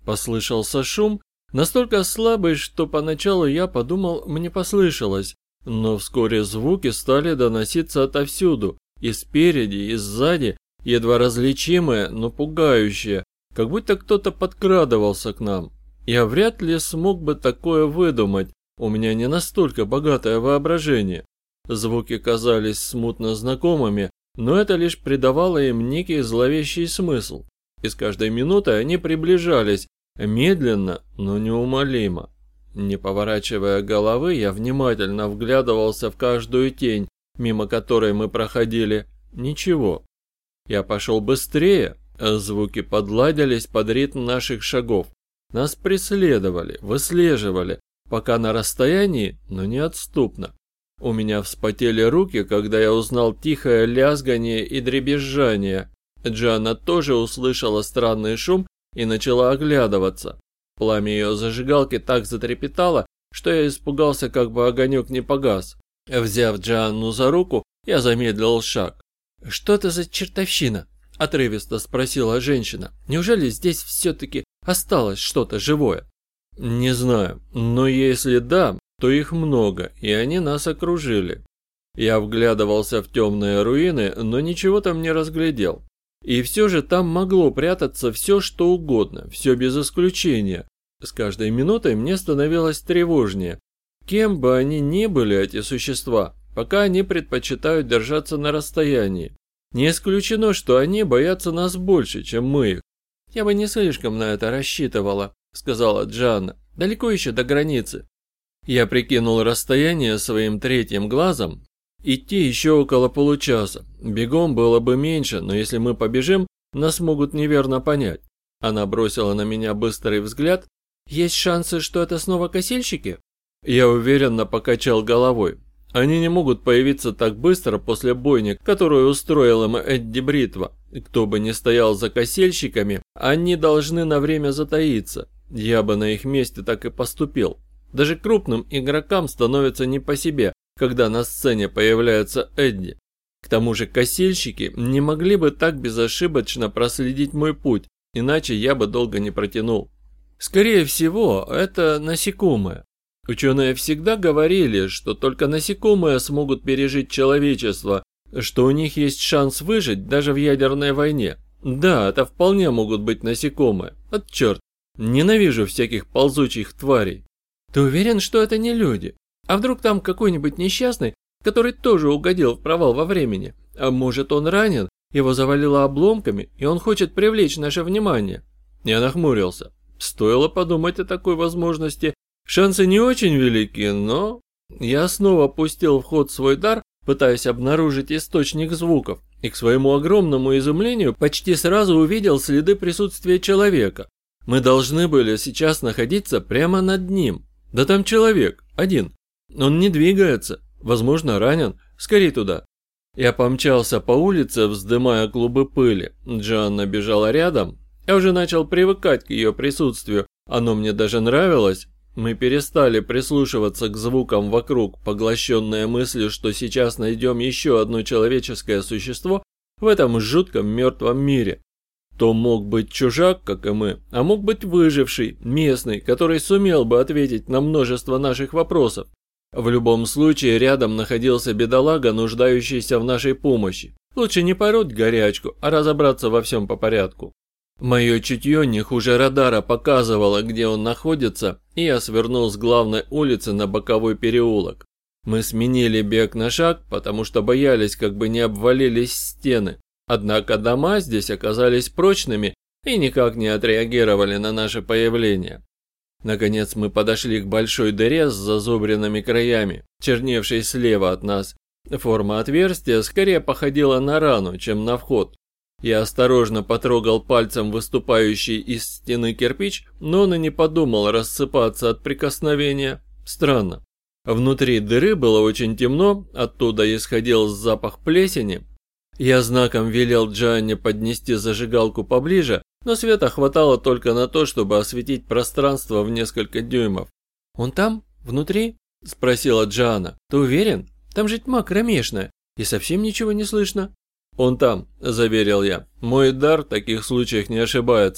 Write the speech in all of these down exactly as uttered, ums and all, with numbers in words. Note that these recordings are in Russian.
Послышался шум, настолько слабый, что поначалу я подумал, мне послышалось, но вскоре звуки стали доноситься отовсюду, и спереди, и сзади, едва различимые, но пугающие, как будто кто-то подкрадывался к нам. Я вряд ли смог бы такое выдумать, у меня не настолько богатое воображение. Звуки казались смутно знакомыми, но это лишь придавало им некий зловещий смысл. И с каждой минутой они приближались, медленно, но неумолимо. Не поворачивая головы, я внимательно вглядывался в каждую тень, мимо которой мы проходили. Ничего. Я пошел быстрее, а звуки подладились под ритм наших шагов. Нас преследовали, выслеживали, пока на расстоянии, но неотступно. У меня вспотели руки, когда я узнал тихое лязгание и дребезжание. Джоанна тоже услышала странный шум и начала оглядываться. Пламя ее зажигалки так затрепетало, что я испугался, как бы огонек не погас. Взяв Джоанну за руку, я замедлил шаг. «Что это за чертовщина?» – отрывисто спросила женщина. «Неужели здесь все-таки осталось что-то живое?» «Не знаю, но если да, то их много, и они нас окружили». Я вглядывался в темные руины, но ничего там не разглядел. И все же там могло прятаться все, что угодно, все без исключения. С каждой минутой мне становилось тревожнее. Кем бы они ни были, эти существа, пока они предпочитают держаться на расстоянии. Не исключено, что они боятся нас больше, чем мы их. «Я бы не слишком на это рассчитывала», — сказала Джоанна. «Далеко еще до границы». Я прикинул расстояние своим третьим глазом. Идти еще около получаса. Бегом было бы меньше, но если мы побежим, нас могут неверно понять. Она бросила на меня быстрый взгляд. «Есть шансы, что это снова косильщики?» Я уверенно покачал головой. Они не могут появиться так быстро после бойни, которую устроил им Эдди Бритва. Кто бы ни стоял за косильщиками, они должны на время затаиться. Я бы на их месте так и поступил. Даже крупным игрокам становится не по себе, когда на сцене появляется Эдди. К тому же косильщики не могли бы так безошибочно проследить мой путь, иначе я бы долго не протянул. Скорее всего, это насекомые. Ученые всегда говорили, что только насекомые смогут пережить человечество, что у них есть шанс выжить даже в ядерной войне. Да, это вполне могут быть насекомые. От черт, ненавижу всяких ползучих тварей. Ты уверен, что это не люди? А вдруг там какой-нибудь несчастный, который тоже угодил в провал во времени? А может, он ранен, его завалило обломками, и он хочет привлечь наше внимание? Я нахмурился. Стоило подумать о такой возможности. Шансы не очень велики, но... Я снова пустил в ход свой дар, пытаясь обнаружить источник звуков, и к своему огромному изумлению почти сразу увидел следы присутствия человека. Мы должны были сейчас находиться прямо над ним. Да там человек, один. Он не двигается, возможно, ранен. Скорей туда. Я помчался по улице, вздымая клубы пыли. Джоанна бежала рядом. Я уже начал привыкать к ее присутствию. Оно мне даже нравилось. Мы перестали прислушиваться к звукам вокруг, поглощенные мыслью, что сейчас найдем еще одно человеческое существо в этом жутком мертвом мире. То мог быть чужак, как и мы, а мог быть выживший, местный, который сумел бы ответить на множество наших вопросов. В любом случае, рядом находился бедолага, нуждающийся в нашей помощи. Лучше не пороть горячку, а разобраться во всем по порядку. Мое чутье не хуже радара показывало, где он находится, и я свернул с главной улицы на боковой переулок. Мы сменили бег на шаг, потому что боялись, как бы не обвалились стены. Однако дома здесь оказались прочными и никак не отреагировали на наше появление. Наконец мы подошли к большой дыре с зазубренными краями, черневшей слева от нас. Форма отверстия скорее походила на рану, чем на вход. Я осторожно потрогал пальцем выступающий из стены кирпич, но он и не подумал рассыпаться от прикосновения. Странно. Внутри дыры было очень темно, оттуда исходил запах плесени. Я знаком велел Джоанне поднести зажигалку поближе, но света хватало только на то, чтобы осветить пространство в несколько дюймов. «Он там? Внутри?» – спросила Джоанна. «Ты уверен? Там же тьма кромешная, и совсем ничего не слышно». «Он там», – заверил я. «Мой дар в таких случаях не ошибается».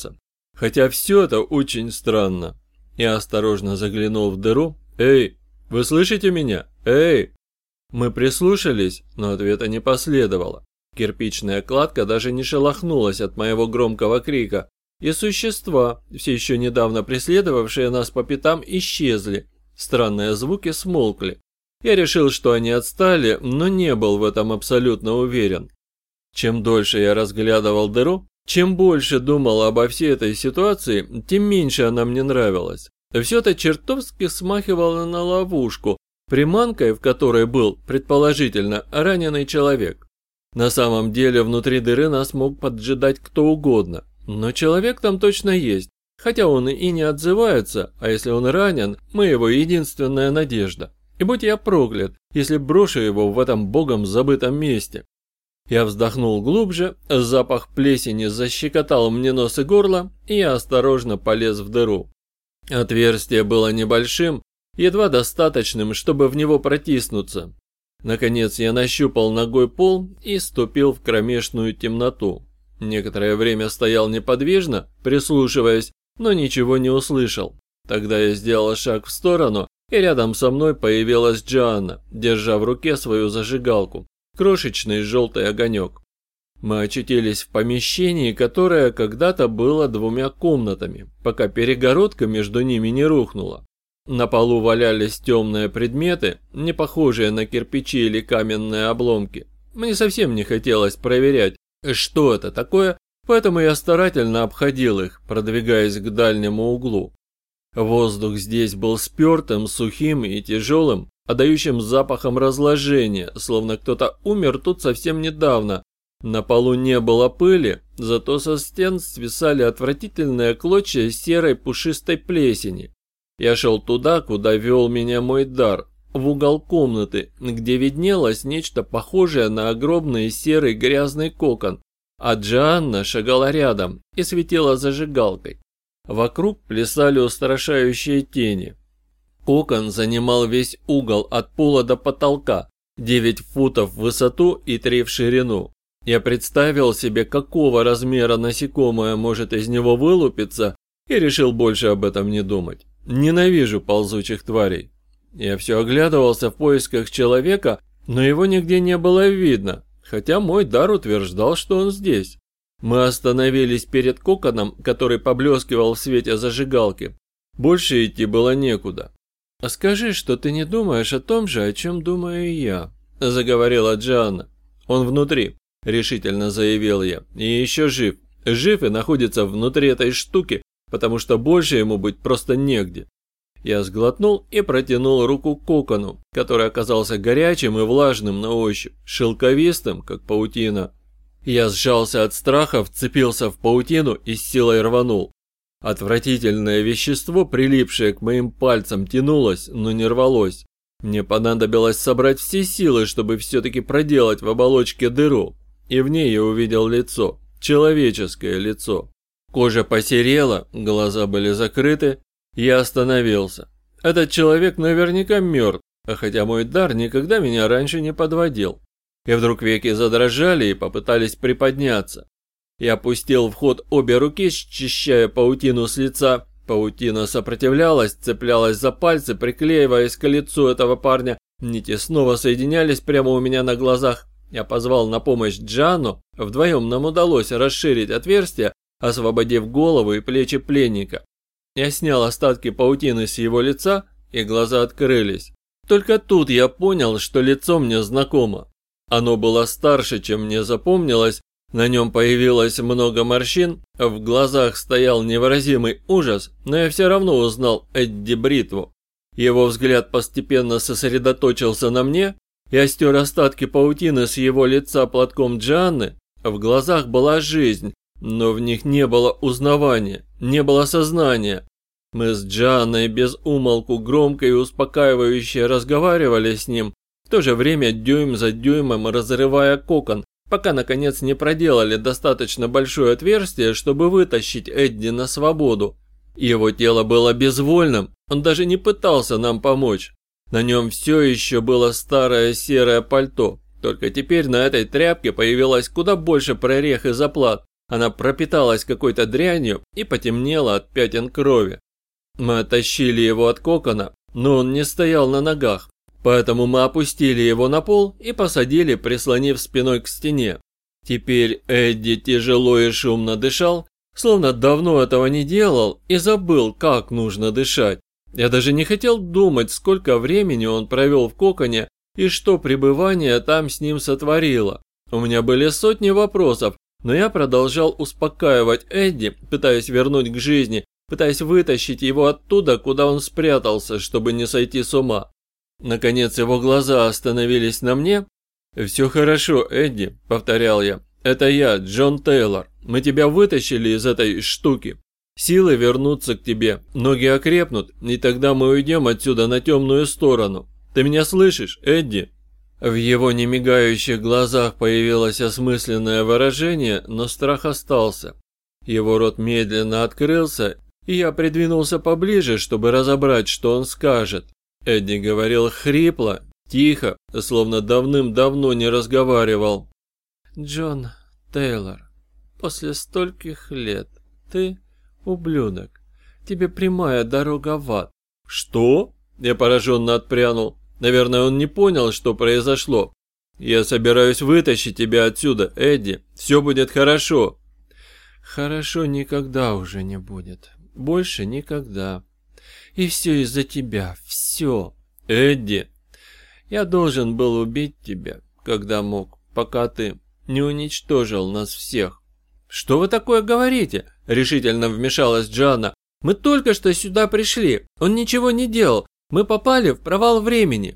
Хотя все это очень странно. Я осторожно заглянул в дыру. «Эй, вы слышите меня? Эй!» Мы прислушались, но ответа не последовало. Кирпичная кладка даже не шелохнулась от моего громкого крика, и существа, все еще недавно преследовавшие нас по пятам, исчезли. Странные звуки смолкли. Я решил, что они отстали, но не был в этом абсолютно уверен. Чем дольше я разглядывал дыру, чем больше думал обо всей этой ситуации, тем меньше она мне нравилась. Все это чертовски смахивало на ловушку, приманкой в которой был, предположительно, раненый человек. На самом деле внутри дыры нас мог поджидать кто угодно, но человек там точно есть, хотя он и не отзывается, а если он ранен, мы его единственная надежда. И будь я проклят, если брошу его в этом богом забытом месте. Я вздохнул глубже, запах плесени защекотал мне нос и горло, и я осторожно полез в дыру. Отверстие было небольшим, едва достаточным, чтобы в него протиснуться. Наконец я нащупал ногой пол и ступил в кромешную темноту. Некоторое время стоял неподвижно, прислушиваясь, но ничего не услышал. Тогда я сделал шаг в сторону, и рядом со мной появилась Джоанна, держа в руке свою зажигалку, крошечный желтый огонек. Мы очутились в помещении, которое когда-то было двумя комнатами, пока перегородка между ними не рухнула. На полу валялись темные предметы, не похожие на кирпичи или каменные обломки. Мне совсем не хотелось проверять, что это такое, поэтому я старательно обходил их, продвигаясь к дальнему углу. Воздух здесь был спертым, сухим и тяжелым, отдающим запахом разложения, словно кто-то умер тут совсем недавно. На полу не было пыли, зато со стен свисали отвратительные клочья серой пушистой плесени. Я шел туда, куда вел меня мой дар, в угол комнаты, где виднелось нечто похожее на огромный серый грязный кокон, а Джоанна шагала рядом и светила зажигалкой. Вокруг плясали устрашающие тени. Кокон занимал весь угол от пола до потолка, девять футов в высоту и три в ширину. Я представил себе, какого размера насекомое может из него вылупиться, и решил больше об этом не думать. Ненавижу ползучих тварей. Я все оглядывался в поисках человека, но его нигде не было видно, хотя мой дар утверждал, что он здесь. Мы остановились перед коконом, который поблескивал в свете зажигалки. Больше идти было некуда. «А скажи, что ты не думаешь о том же, о чем думаю я», – заговорила Джоанна. «Он внутри», – решительно заявил я, – «и еще жив. Жив и находится внутри этой штуки, потому что больше ему быть просто негде». Я сглотнул и протянул руку к кокону, который оказался горячим и влажным на ощупь, шелковистым, как паутина. Я сжался от страха, вцепился в паутину и с силой рванул. Отвратительное вещество, прилипшее к моим пальцам, тянулось, но не рвалось. Мне понадобилось собрать все силы, чтобы все-таки проделать в оболочке дыру, и в ней я увидел лицо, человеческое лицо. Кожа посерела, глаза были закрыты. Я остановился. Этот человек наверняка мертв, а хотя мой дар никогда меня раньше не подводил. И вдруг веки задрожали и попытались приподняться. Я пустил в ход обе руки, счищая паутину с лица. Паутина сопротивлялась, цеплялась за пальцы, приклеиваясь к лицу этого парня. Нити снова соединялись прямо у меня на глазах. Я позвал на помощь Джоанну. Вдвоем нам удалось расширить отверстие, освободив голову и плечи пленника. Я снял остатки паутины с его лица, и глаза открылись. Только тут я понял, что лицо мне знакомо. Оно было старше, чем мне запомнилось, на нем появилось много морщин, в глазах стоял невыразимый ужас, но я все равно узнал Эдди Бритву. Его взгляд постепенно сосредоточился на мне, я стер остатки паутины с его лица платком Джоанны, в глазах была жизнь, но в них не было узнавания, не было сознания. Мы с Джоанной без умолку громко и успокаивающе разговаривали с ним, в то же время дюйм за дюймом разрывая кокон, пока наконец не проделали достаточно большое отверстие, чтобы вытащить Эдди на свободу. Его тело было безвольным, он даже не пытался нам помочь. На нем все еще было старое серое пальто, только теперь на этой тряпке появилось куда больше прорех и заплат, Она пропиталась какой-то дрянью и потемнела от пятен крови. Мы оттащили его от кокона, но он не стоял на ногах, поэтому мы опустили его на пол и посадили, прислонив спиной к стене. Теперь Эдди тяжело и шумно дышал, словно давно этого не делал и забыл, как нужно дышать. Я даже не хотел думать, сколько времени он провел в коконе и что пребывание там с ним сотворило. У меня были сотни вопросов, но я продолжал успокаивать Эдди, пытаясь вернуть к жизни, пытаясь вытащить его оттуда, куда он спрятался, чтобы не сойти с ума. Наконец его глаза остановились на мне. «Все хорошо, Эдди», — повторял я. «Это я, Джон Тейлор. Мы тебя вытащили из этой штуки. Силы вернутся к тебе, ноги окрепнут, и тогда мы уйдем отсюда на темную сторону. Ты меня слышишь, Эдди?» В его немигающих глазах появилось осмысленное выражение, но страх остался. Его рот медленно открылся, и я придвинулся поближе, чтобы разобрать, что он скажет. Эдди говорил хрипло, тихо, словно давным-давно не разговаривал. «Джон Тейлор, после стольких лет ты ублюдок. Тебе прямая дорога в ад». «Что?» – я пораженно отпрянул. Наверное, он не понял, что произошло. «Я собираюсь вытащить тебя отсюда, Эдди. Все будет хорошо». «Хорошо никогда уже не будет. Больше никогда. И все из-за тебя. Все. Эдди. Я должен был убить тебя, когда мог, пока ты не уничтожил нас всех». «Что вы такое говорите?» – решительно вмешалась Джоанна. «Мы только что сюда пришли. Он ничего не делал. Мы попали в провал времени».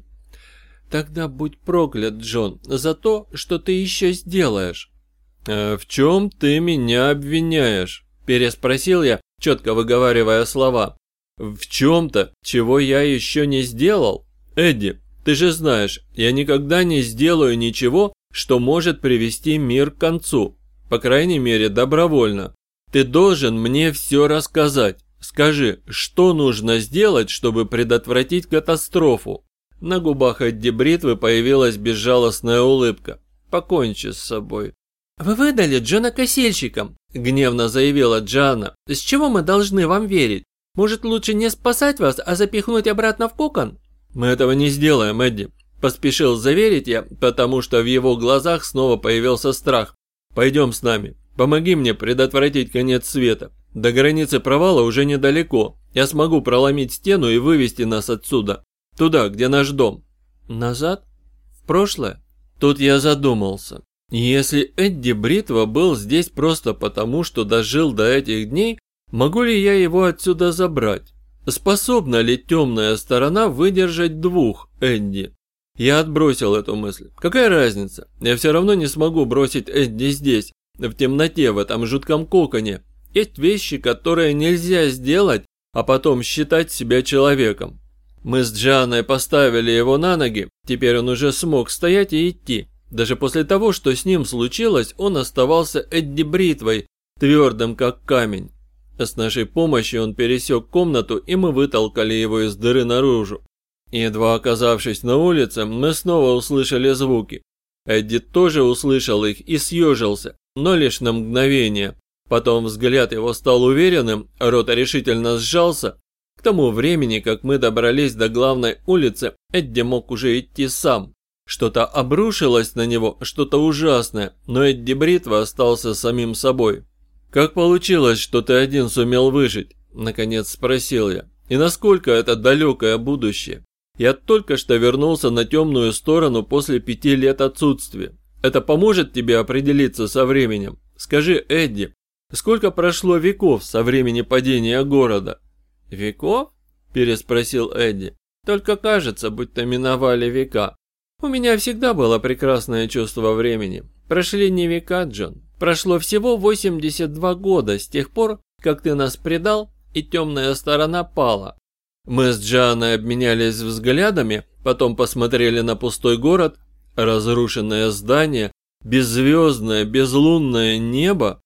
«Тогда будь проклят, Джон, за то, что ты еще сделаешь». «А в чем ты меня обвиняешь?» – переспросил я, четко выговаривая слова. «В чем-то, чего я еще не сделал? Эдди, ты же знаешь, я никогда не сделаю ничего, что может привести мир к концу. По крайней мере, добровольно. Ты должен мне все рассказать. Скажи, что нужно сделать, чтобы предотвратить катастрофу?» На губах Эдди Бритвы появилась безжалостная улыбка. «Покончи с собой». «Вы выдали Джона косильщиком», – гневно заявила Джоанна. «С чего мы должны вам верить? Может, лучше не спасать вас, а запихнуть обратно в кокон?» «Мы этого не сделаем, Эдди», – поспешил заверить я, потому что в его глазах снова появился страх. «Пойдем с нами. Помоги мне предотвратить конец света. До границы провала уже недалеко. Я смогу проломить стену и вывести нас отсюда. Туда, где наш дом». «Назад? В прошлое?» Тут я задумался. Если Эдди Бритва был здесь просто потому, что дожил до этих дней, могу ли я его отсюда забрать? Способна ли темная сторона выдержать двух Эдди? Я отбросил эту мысль. Какая разница? Я все равно не смогу бросить Эдди здесь, в темноте, в этом жутком коконе. Есть вещи, которые нельзя сделать, а потом считать себя человеком. Мы с Джоанной поставили его на ноги, теперь он уже смог стоять и идти. Даже после того, что с ним случилось, он оставался Эдди Бритвой, твердым как камень. С нашей помощью он пересек комнату, и мы вытолкали его из дыры наружу. Едва оказавшись на улице, мы снова услышали звуки. Эдди тоже услышал их и съежился, но лишь на мгновение. Потом взгляд его стал уверенным, рот решительно сжался. К тому времени, как мы добрались до главной улицы, Эдди мог уже идти сам. Что-то обрушилось на него, что-то ужасное, но Эдди Бритва остался самим собой. «Как получилось, что ты один сумел выжить?» – наконец спросил я. «И насколько это далекое будущее? Я только что вернулся на темную сторону после пяти лет отсутствия. Это поможет тебе определиться со временем? Скажи, Эдди, сколько прошло веков со времени падения города?» «Веков?» – переспросил Эдди. «Только кажется, будто миновали века. У меня всегда было прекрасное чувство времени. Прошли не века, Джон. Прошло всего восемьдесят два года с тех пор, как ты нас предал, и темная сторона пала». Мы с Джоанной обменялись взглядами, потом посмотрели на пустой город, разрушенное здание, беззвездное, безлунное небо.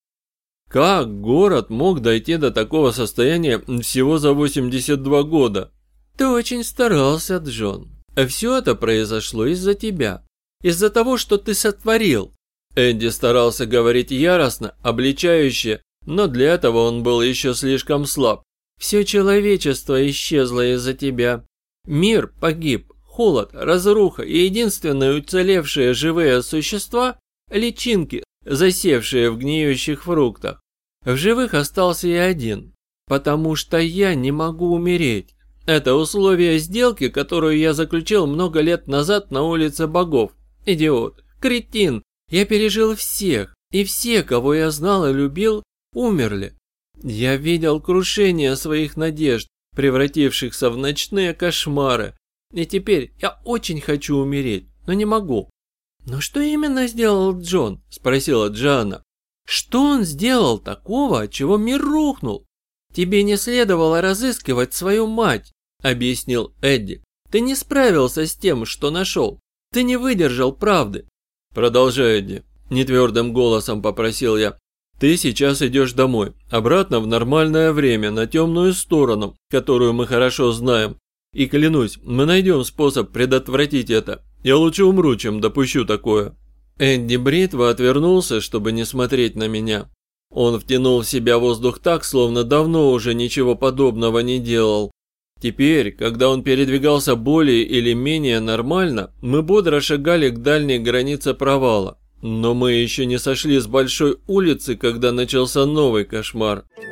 Как город мог дойти до такого состояния всего за восемьдесят два года? «Ты очень старался, Джон. А все это произошло из-за тебя. Из-за того, что ты сотворил. Эдди старался говорить яростно, обличающе, но для этого он был еще слишком слаб. «Все человечество исчезло из-за тебя. Мир погиб, холод, разруха и единственные уцелевшие живые существа – личинки, засевшие в гниющих фруктах. В живых остался я один, потому что я не могу умереть. Это условие сделки, которую я заключил много лет назад на улице богов. Идиот, кретин, я пережил всех, и все, кого я знал и любил, умерли. Я видел крушение своих надежд, превратившихся в ночные кошмары. И теперь я очень хочу умереть, но не могу». «Но что именно сделал Джон?» – спросила Джоанна. «Что он сделал такого, от чего мир рухнул?» «Тебе не следовало разыскивать свою мать», – объяснил Эдди. «Ты не справился с тем, что нашел. Ты не выдержал правды». «Продолжай, Эдди», – нетвердым голосом попросил я. «Ты сейчас идешь домой, обратно в нормальное время, на темную сторону, которую мы хорошо знаем. И клянусь, мы найдем способ предотвратить это. Я лучше умру, чем допущу такое». Эдди бритва отвернулся, чтобы не смотреть на меня. Он втянул в себя воздух так, словно давно уже ничего подобного не делал. Теперь, когда он передвигался более или менее нормально, мы бодро шагали к дальней границе провала. Но мы еще не сошли с большой улицы, когда начался новый кошмар.